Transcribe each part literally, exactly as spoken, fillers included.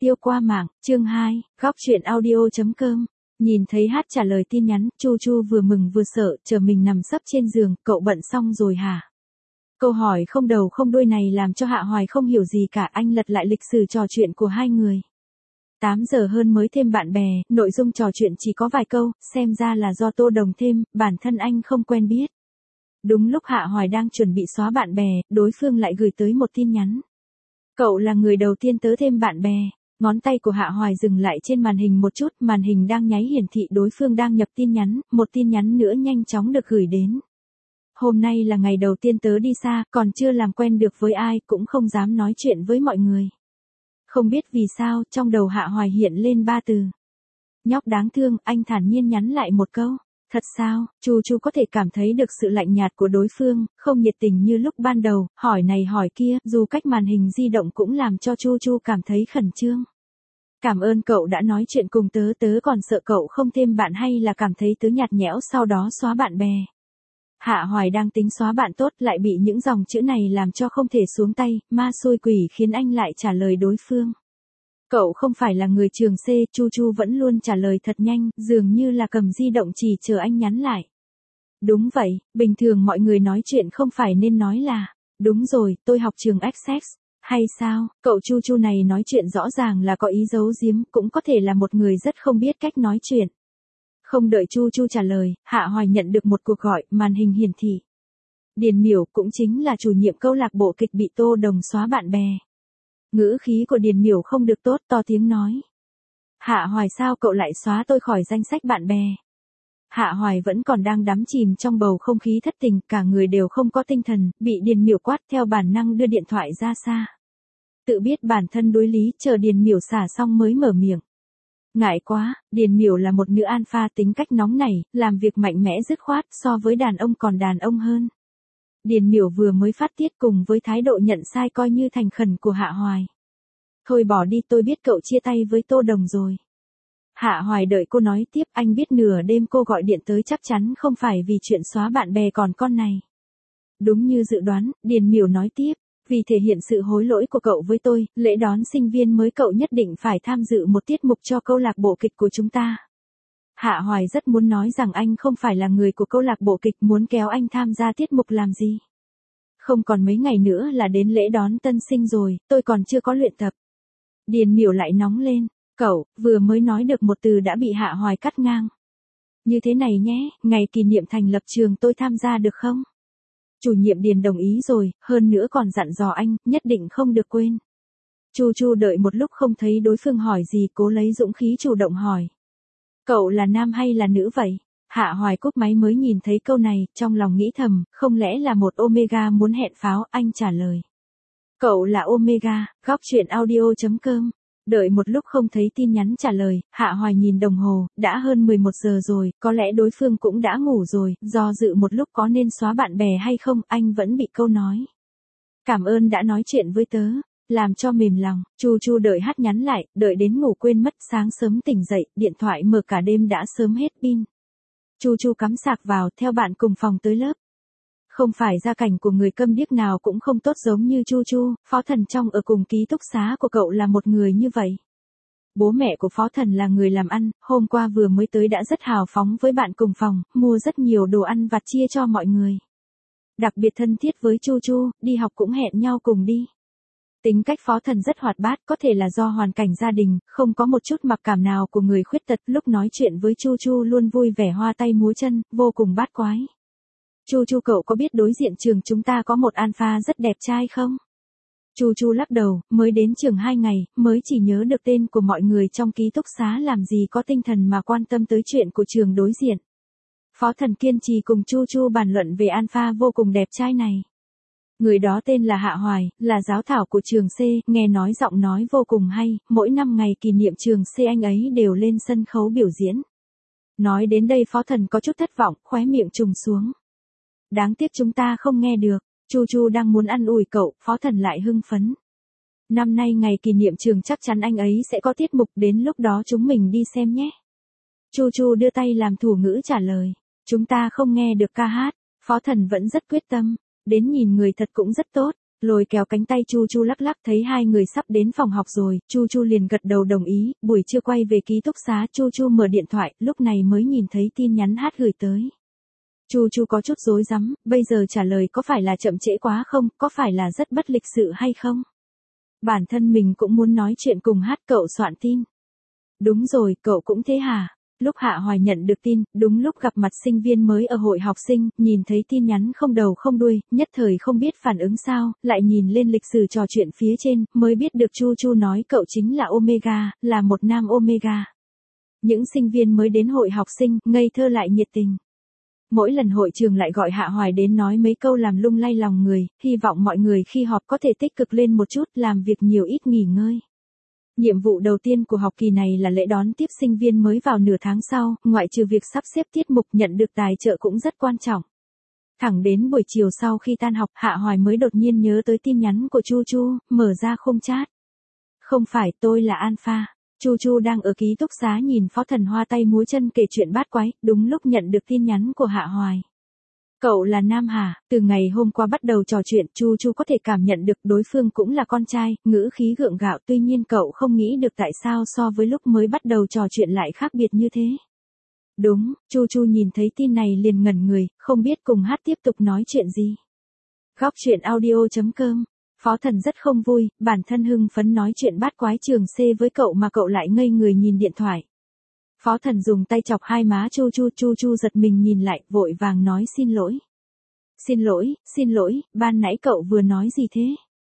tiêu qua mạng, chương hai, góc truyện audio.com. Nhìn thấy Hát trả lời tin nhắn, Chu Chu vừa mừng vừa sợ, chờ mình nằm sấp trên giường, cậu bận xong rồi hả? Câu hỏi không đầu không đuôi này làm cho Hạ Hoài không hiểu gì cả, anh lật lại lịch sử trò chuyện của hai người. tám giờ hơn mới thêm bạn bè, nội dung trò chuyện chỉ có vài câu, xem ra là do Tô Đồng thêm, bản thân anh không quen biết. Đúng lúc Hạ Hoài đang chuẩn bị xóa bạn bè, đối phương lại gửi tới một tin nhắn. Cậu là người đầu tiên tớ thêm bạn bè. Ngón tay của Hạ Hoài dừng lại trên màn hình một chút, màn hình đang nháy hiển thị đối phương đang nhập tin nhắn, một tin nhắn nữa nhanh chóng được gửi đến. Hôm nay là ngày đầu tiên tớ đi xa, còn chưa làm quen được với ai, cũng không dám nói chuyện với mọi người. Không biết vì sao, trong đầu Hạ Hoài hiện lên ba từ. Nhóc đáng thương, anh thản nhiên nhắn lại một câu. Thật sao, Chu Chu có thể cảm thấy được sự lạnh nhạt của đối phương, không nhiệt tình như lúc ban đầu, hỏi này hỏi kia, dù cách màn hình di động cũng làm cho Chu Chu cảm thấy khẩn trương. Cảm ơn cậu đã nói chuyện cùng tớ, tớ còn sợ cậu không thêm bạn hay là cảm thấy tớ nhạt nhẽo sau đó xóa bạn bè. Hạ Hoài đang tính xóa bạn tốt lại bị những dòng chữ này làm cho không thể xuống tay, ma xui quỷ khiến anh lại trả lời đối phương. Cậu không phải là người trường C, Chu Chu vẫn luôn trả lời thật nhanh, dường như là cầm di động chỉ chờ anh nhắn lại. Đúng vậy, bình thường mọi người nói chuyện không phải nên nói là, đúng rồi, tôi học trường Essex, hay sao, cậu Chu Chu này nói chuyện rõ ràng là có ý giấu giếm, cũng có thể là một người rất không biết cách nói chuyện. Không đợi Chu Chu trả lời, Hạ Hoài nhận được một cuộc gọi, màn hình hiển thị. Điền Miểu cũng chính là chủ nhiệm câu lạc bộ kịch bị Tô Đồng xóa bạn bè. Ngữ khí của Điền Miểu không được tốt, to tiếng nói. Hạ Hoài sao cậu lại xóa tôi khỏi danh sách bạn bè? Hạ Hoài vẫn còn đang đắm chìm trong bầu không khí thất tình, cả người đều không có tinh thần, bị Điền Miểu quát theo bản năng đưa điện thoại ra xa. Tự biết bản thân đối lý, chờ Điền Miểu xả xong mới mở miệng. Ngại quá, Điền Miểu là một nữ alpha tính cách nóng nảy, làm việc mạnh mẽ dứt khoát, so với đàn ông còn đàn ông hơn. Điền Miểu vừa mới phát tiết cùng với thái độ nhận sai coi như thành khẩn của Hạ Hoài. Thôi bỏ đi, tôi biết cậu chia tay với Tô Đồng rồi. Hạ Hoài đợi cô nói tiếp, anh biết nửa đêm cô gọi điện tới chắc chắn không phải vì chuyện xóa bạn bè còn con này. Đúng như dự đoán, Điền Miểu nói tiếp, vì thể hiện sự hối lỗi của cậu với tôi, lễ đón sinh viên mới cậu nhất định phải tham dự một tiết mục cho câu lạc bộ kịch của chúng ta. Hạ Hoài rất muốn nói rằng anh không phải là người của câu lạc bộ kịch, muốn kéo anh tham gia tiết mục làm gì. Không còn mấy ngày nữa là đến lễ đón tân sinh rồi, tôi còn chưa có luyện tập. Điền Miểu lại nóng lên, cậu, vừa mới nói được một từ đã bị Hạ Hoài cắt ngang. Như thế này nhé, ngày kỷ niệm thành lập trường tôi tham gia được không? Chủ nhiệm Điền đồng ý rồi, hơn nữa còn dặn dò anh, nhất định không được quên. Chu Chu đợi một lúc không thấy đối phương hỏi gì, cố lấy dũng khí chủ động hỏi. Cậu là nam hay là nữ vậy? Hạ Hoài cúp máy mới nhìn thấy câu này, trong lòng nghĩ thầm, không lẽ là một Omega muốn hẹn pháo, anh trả lời. Cậu là Omega, góc truyện audio.com. Đợi một lúc không thấy tin nhắn trả lời, Hạ Hoài nhìn đồng hồ, đã hơn mười một giờ rồi, có lẽ đối phương cũng đã ngủ rồi, do dự một lúc có nên xóa bạn bè hay không, anh vẫn bị câu nói. Cảm ơn đã nói chuyện với tớ, làm cho mềm lòng. Chu Chu đợi Hát nhắn lại, đợi đến ngủ quên mất, sáng sớm tỉnh dậy, điện thoại mở cả đêm đã sớm hết pin. Chu Chu cắm sạc vào, theo bạn cùng phòng tới lớp. Không phải gia cảnh của người câm điếc nào cũng không tốt giống như Chu Chu, Phó Thần trong ở cùng ký túc xá của cậu là một người như vậy. Bố mẹ của Phó Thần là người làm ăn, hôm qua vừa mới tới đã rất hào phóng với bạn cùng phòng, mua rất nhiều đồ ăn vặt chia cho mọi người. Đặc biệt thân thiết với Chu Chu, đi học cũng hẹn nhau cùng đi. Tính cách Phó Thần rất hoạt bát, có thể là do hoàn cảnh gia đình, không có một chút mặc cảm nào của người khuyết tật, lúc nói chuyện với Chu Chu luôn vui vẻ hoa tay múa chân, vô cùng bát quái. Chu Chu cậu có biết đối diện trường chúng ta có một alpha rất đẹp trai không? Chu Chu lắc đầu, mới đến trường hai ngày, mới chỉ nhớ được tên của mọi người trong ký túc xá, làm gì có tinh thần mà quan tâm tới chuyện của trường đối diện. Phó Thần kiên trì cùng Chu Chu bàn luận về alpha vô cùng đẹp trai này. Người đó tên là Hạ Hoài, là giáo thảo của trường C, nghe nói giọng nói vô cùng hay, mỗi năm ngày kỷ niệm trường C anh ấy đều lên sân khấu biểu diễn. Nói đến đây Phó Thần có chút thất vọng, khóe miệng trùng xuống. Đáng tiếc chúng ta không nghe được, Chu Chu đang muốn ăn ủi cậu, Phó Thần lại hưng phấn. Năm nay ngày kỷ niệm trường chắc chắn anh ấy sẽ có tiết mục, đến lúc đó chúng mình đi xem nhé. Chu Chu đưa tay làm thủ ngữ trả lời, chúng ta không nghe được ca hát, Phó Thần vẫn rất quyết tâm, đến nhìn người thật cũng rất tốt, Lôi kéo cánh tay Chu Chu lắc lắc, thấy hai người sắp đến phòng học rồi, Chu Chu liền gật đầu đồng ý. Buổi trưa quay về ký túc xá, Chu Chu mở điện thoại, lúc này mới nhìn thấy tin nhắn Hát gửi tới. Chu Chu có chút rối rắm, bây giờ trả lời có phải là chậm trễ quá không, có phải là rất bất lịch sự hay không? Bản thân mình cũng muốn nói chuyện cùng Hát. Cậu soạn tin. Đúng rồi, cậu cũng thế hả? Lúc Hạ Hoài nhận được tin, đúng lúc gặp mặt sinh viên mới ở hội học sinh, nhìn thấy tin nhắn không đầu không đuôi, nhất thời không biết phản ứng sao, lại nhìn lên lịch sử trò chuyện phía trên, mới biết được Chu Chu nói cậu chính là Omega, là một nam Omega. Những sinh viên mới đến hội học sinh, ngây thơ lại nhiệt tình. Mỗi lần hội trường lại gọi Hạ Hoài đến nói mấy câu làm lung lay lòng người, hy vọng mọi người khi họp có thể tích cực lên một chút, làm việc nhiều ít nghỉ ngơi. Nhiệm vụ đầu tiên của học kỳ này là lễ đón tiếp sinh viên mới vào nửa tháng sau, ngoại trừ việc sắp xếp tiết mục nhận được tài trợ cũng rất quan trọng. Thẳng đến buổi chiều sau khi tan học, Hạ Hoài mới đột nhiên nhớ tới tin nhắn của Chu Chu, mở ra khung chat. Không phải, tôi là Alpha. Chu Chu đang ở ký túc xá nhìn Phó Thần hoa tay múa chân kể chuyện bát quái, đúng lúc nhận được tin nhắn của Hạ Hoài. Cậu là nam hả? Từ ngày hôm qua bắt đầu trò chuyện, Chu Chu có thể cảm nhận được đối phương cũng là con trai, ngữ khí gượng gạo, tuy nhiên cậu không nghĩ được tại sao so với lúc mới bắt đầu trò chuyện lại khác biệt như thế. Đúng, Chu Chu nhìn thấy tin này liền ngẩn người, không biết cùng Hát tiếp tục nói chuyện gì. Góc chuyện audio chấm com. Phó Thần rất không vui, bản thân hưng phấn nói chuyện bát quái trường C với cậu mà cậu lại ngây người nhìn điện thoại. Phó Thần dùng tay chọc hai má Chu Chu, Chu Chu giật mình nhìn lại, vội vàng nói xin lỗi. Xin lỗi, xin lỗi, ban nãy cậu vừa nói gì thế?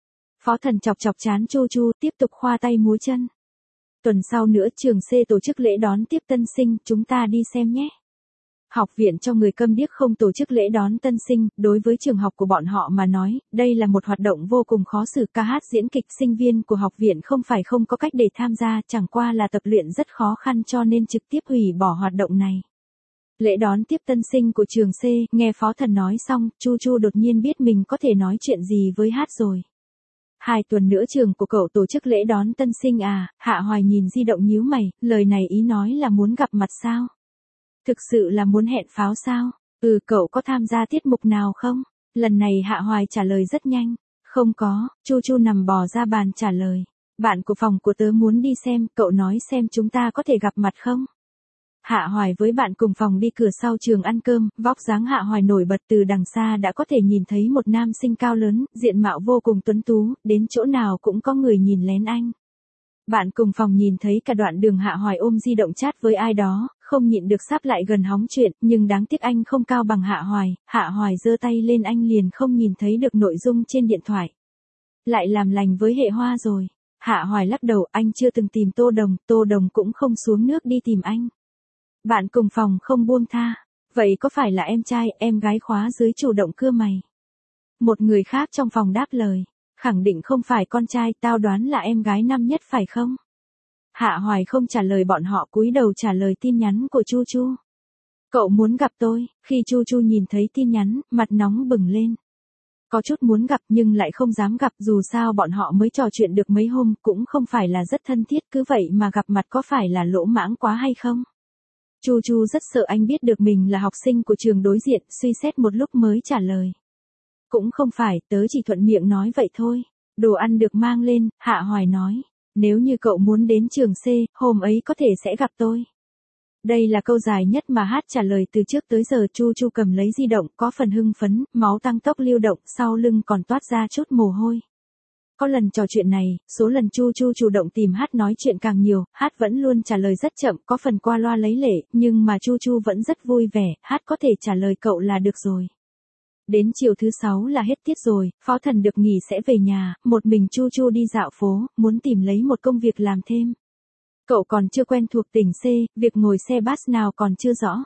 Phó Thần chọc chọc trán Chu Chu, tiếp tục khoa tay múa chân. Tuần sau nữa trường C tổ chức lễ đón tiếp tân sinh, chúng ta đi xem nhé. Học viện cho người câm điếc không tổ chức lễ đón tân sinh, đối với trường học của bọn họ mà nói, đây là một hoạt động vô cùng khó xử. Ca hát diễn kịch, sinh viên của học viện không phải không có cách để tham gia, chẳng qua là tập luyện rất khó khăn cho nên trực tiếp hủy bỏ hoạt động này. Lễ đón tiếp tân sinh của trường C, nghe Phó Thần nói xong, Chu Chu đột nhiên biết mình có thể nói chuyện gì với Hát rồi. Hai tuần nữa trường của cậu tổ chức lễ đón tân sinh à? Hạ Hoài nhìn di động nhíu mày, lời này ý nói là muốn gặp mặt sao? Thực sự là muốn hẹn pháo sao? Ừ, cậu có tham gia tiết mục nào không? Lần này Hạ Hoài trả lời rất nhanh. Không có, Chu Chu nằm bò ra bàn trả lời. Bạn của phòng của tớ muốn đi xem, cậu nói xem chúng ta có thể gặp mặt không? Hạ Hoài với bạn cùng phòng đi cửa sau trường ăn cơm, vóc dáng Hạ Hoài nổi bật, từ đằng xa đã có thể nhìn thấy một nam sinh cao lớn, diện mạo vô cùng tuấn tú, đến chỗ nào cũng có người nhìn lén anh. Bạn cùng phòng nhìn thấy cả đoạn đường Hạ Hoài ôm di động chat với ai đó, không nhịn được sắp lại gần hóng chuyện, nhưng đáng tiếc anh không cao bằng Hạ Hoài, Hạ Hoài giơ tay lên anh liền không nhìn thấy được nội dung trên điện thoại. Lại làm lành với hệ hoa rồi. Hạ Hoài lắc đầu, anh chưa từng tìm Tô Đồng, Tô Đồng cũng không xuống nước đi tìm anh. Bạn cùng phòng không buông tha. Vậy có phải là em trai, em gái khóa dưới chủ động cưa mày? Một người khác trong phòng đáp lời. Khẳng định không phải con trai, tao đoán là em gái năm nhất phải không? Hạ Hoài không trả lời bọn họ, cúi đầu trả lời tin nhắn của Chu Chu. Cậu muốn gặp tôi. Khi Chu Chu nhìn thấy tin nhắn, mặt nóng bừng lên. Có chút muốn gặp nhưng lại không dám gặp, dù sao bọn họ mới trò chuyện được mấy hôm, cũng không phải là rất thân thiết, cứ vậy mà gặp mặt có phải là lỗ mãng quá hay không? Chu Chu rất sợ anh biết được mình là học sinh của trường đối diện, suy xét một lúc mới trả lời. Cũng không phải, tớ chỉ thuận miệng nói vậy thôi. Đồ ăn được mang lên, Hạ Hoài nói. Nếu như cậu muốn đến trường C, hôm ấy có thể sẽ gặp tôi. Đây là câu dài nhất mà Hát trả lời từ trước tới giờ. Chu Chu cầm lấy di động, có phần hưng phấn, máu tăng tốc lưu động, sau lưng còn toát ra chút mồ hôi. Có lần trò chuyện này, số lần Chu Chu chủ động tìm Hát nói chuyện càng nhiều, Hát vẫn luôn trả lời rất chậm, có phần qua loa lấy lệ, nhưng mà Chu Chu vẫn rất vui vẻ, Hát có thể trả lời cậu là được rồi. Đến chiều thứ sáu là hết tiết rồi, Phó Thần được nghỉ sẽ về nhà, một mình Chu Chu đi dạo phố, muốn tìm lấy một công việc làm thêm. Cậu còn chưa quen thuộc tỉnh C, việc ngồi xe bus nào còn chưa rõ.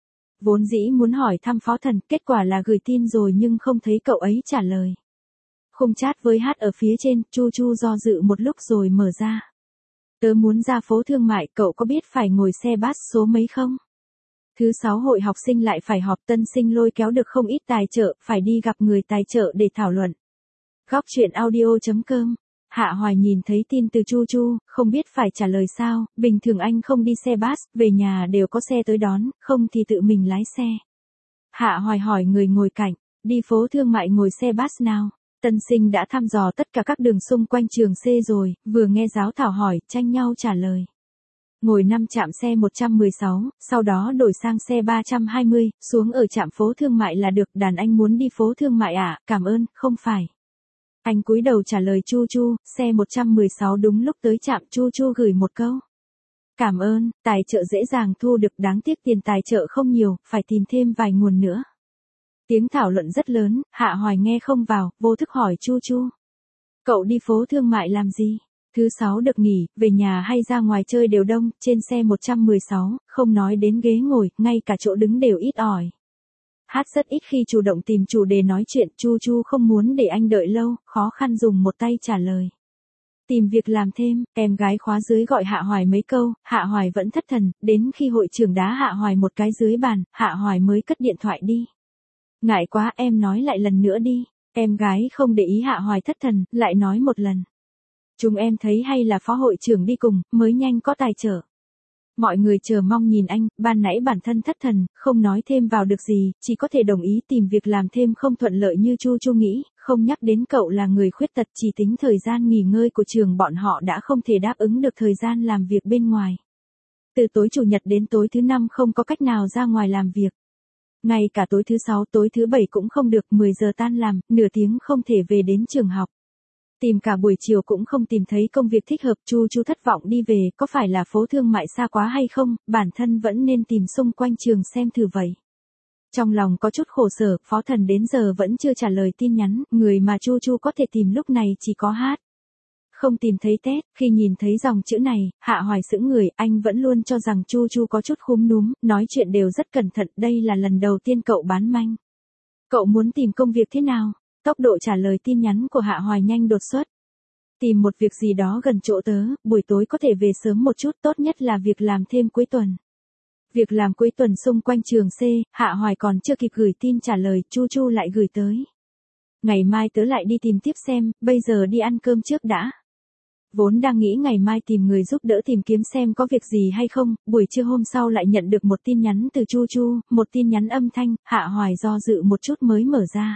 Vốn dĩ muốn hỏi thăm Phó Thần, kết quả là gửi tin rồi nhưng không thấy cậu ấy trả lời. Khung chat với Hát ở phía trên, Chu Chu do dự một lúc rồi mở ra. Tớ muốn ra phố thương mại, cậu có biết phải ngồi xe bus số mấy không? Thứ sáu hội học sinh lại phải họp, tân sinh lôi kéo được không ít tài trợ, phải đi gặp người tài trợ để thảo luận. Góc chuyện audio chấm com. Hạ Hoài nhìn thấy tin từ Chu Chu, không biết phải trả lời sao, bình thường anh không đi xe bus, về nhà đều có xe tới đón, không thì tự mình lái xe. Hạ Hoài hỏi người ngồi cạnh, đi phố thương mại ngồi xe bus nào? Tân sinh đã thăm dò tất cả các đường xung quanh trường C rồi, vừa nghe giáo thảo hỏi, tranh nhau trả lời. Ngồi năm trạm xe một trăm mười sáu, sau đó đổi sang xe ba trăm hai mươi, xuống ở trạm phố thương mại là được, đàn anh muốn đi phố thương mại à, cảm ơn, không phải. Anh cúi đầu trả lời Chu Chu, xe một trăm mười sáu đúng lúc tới trạm. Chu Chu gửi một câu. Cảm ơn, tài trợ dễ dàng thu được, đáng tiếc tiền tài trợ không nhiều, phải tìm thêm vài nguồn nữa. Tiếng thảo luận rất lớn, Hạ Hoài nghe không vào, vô thức hỏi Chu Chu. Cậu đi phố thương mại làm gì? Thứ sáu được nghỉ, về nhà hay ra ngoài chơi đều đông, trên xe một trăm mười sáu, không nói đến ghế ngồi, ngay cả chỗ đứng đều ít ỏi. Hát rất ít khi chủ động tìm chủ đề nói chuyện, Chu Chu không muốn để anh đợi lâu, khó khăn dùng một tay trả lời. Tìm việc làm thêm, em gái khóa dưới gọi Hạ Hoài mấy câu, Hạ Hoài vẫn thất thần, đến khi hội trưởng đá Hạ Hoài một cái dưới bàn, Hạ Hoài mới cất điện thoại đi. Ngại quá, em nói lại lần nữa đi. Em gái không để ý Hạ Hoài thất thần, lại nói một lần. Chúng em thấy hay là phó hội trưởng đi cùng, mới nhanh có tài trợ. Mọi người chờ mong nhìn anh, ban nãy bản thân thất thần, không nói thêm vào được gì, chỉ có thể đồng ý tìm việc làm thêm không thuận lợi như Chu Chu nghĩ, không nhắc đến cậu là người khuyết tật, chỉ tính thời gian nghỉ ngơi của trường bọn họ đã không thể đáp ứng được thời gian làm việc bên ngoài. Từ tối chủ nhật đến tối thứ năm không có cách nào ra ngoài làm việc. Ngay cả tối thứ sáu, tối thứ bảy cũng không được, mười giờ tan làm, nửa tiếng không thể về đến trường học. Tìm cả buổi chiều cũng không tìm thấy công việc thích hợp, Chu Chu thất vọng đi về, có phải là phố thương mại xa quá hay không, bản thân vẫn nên tìm xung quanh trường xem thử vậy. Trong lòng có chút khổ sở, Phó Thần đến giờ vẫn chưa trả lời tin nhắn, người mà Chu Chu có thể tìm lúc này chỉ có Hát. Không tìm thấy Tết, khi nhìn thấy dòng chữ này, Hạ Hoài sững người, anh vẫn luôn cho rằng Chu Chu có chút khúm núm, nói chuyện đều rất cẩn thận, đây là lần đầu tiên cậu bán manh. Cậu muốn tìm công việc thế nào? Tốc độ trả lời tin nhắn của Hạ Hoài nhanh đột xuất. Tìm một việc gì đó gần chỗ tớ, buổi tối có thể về sớm một chút, tốt nhất là việc làm thêm cuối tuần. Việc làm cuối tuần xung quanh trường C, Hạ Hoài còn chưa kịp gửi tin trả lời, Chu Chu lại gửi tới. Ngày mai tớ lại đi tìm tiếp xem, bây giờ đi ăn cơm trước đã. Vốn đang nghĩ ngày mai tìm người giúp đỡ tìm kiếm xem có việc gì hay không, buổi trưa hôm sau lại nhận được một tin nhắn từ Chu Chu, một tin nhắn âm thanh, Hạ Hoài do dự một chút mới mở ra.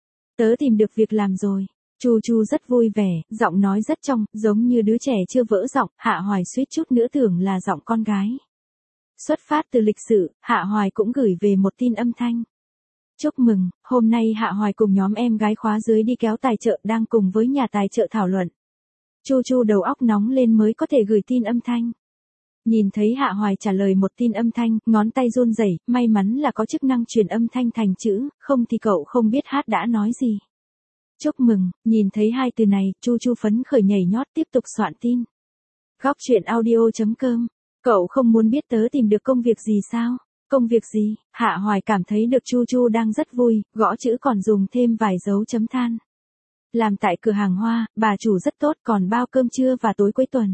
Tớ tìm được việc làm rồi. Chu Chu rất vui vẻ, giọng nói rất trong, giống như đứa trẻ chưa vỡ giọng, Hạ Hoài suýt chút nữa tưởng là giọng con gái. Xuất phát từ lịch sự, Hạ Hoài cũng gửi về một tin âm thanh. Chúc mừng, hôm nay Hạ Hoài cùng nhóm em gái khóa dưới đi kéo tài trợ, đang cùng với nhà tài trợ thảo luận. Chu Chu đầu óc nóng lên mới có thể gửi tin âm thanh. Nhìn thấy Hạ Hoài trả lời một tin âm thanh, ngón tay run rẩy, may mắn là có chức năng truyền âm thanh thành chữ, không thì cậu không biết Hát đã nói gì. Chúc mừng, nhìn thấy hai từ này, Chu Chu phấn khởi nhảy nhót tiếp tục soạn tin. Góc chuyện audio chấm com. Cậu không muốn biết tớ tìm được công việc gì sao? Công việc gì? Hạ Hoài cảm thấy được Chu Chu đang rất vui, gõ chữ còn dùng thêm vài dấu chấm than. Làm tại cửa hàng hoa, bà chủ rất tốt, còn bao cơm trưa và tối cuối tuần.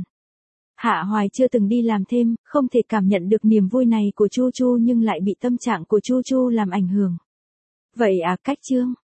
Hạ Hoài chưa từng đi làm thêm, không thể cảm nhận được niềm vui này của Chu Chu nhưng lại bị tâm trạng của Chu Chu làm ảnh hưởng. Vậy à, cách chương.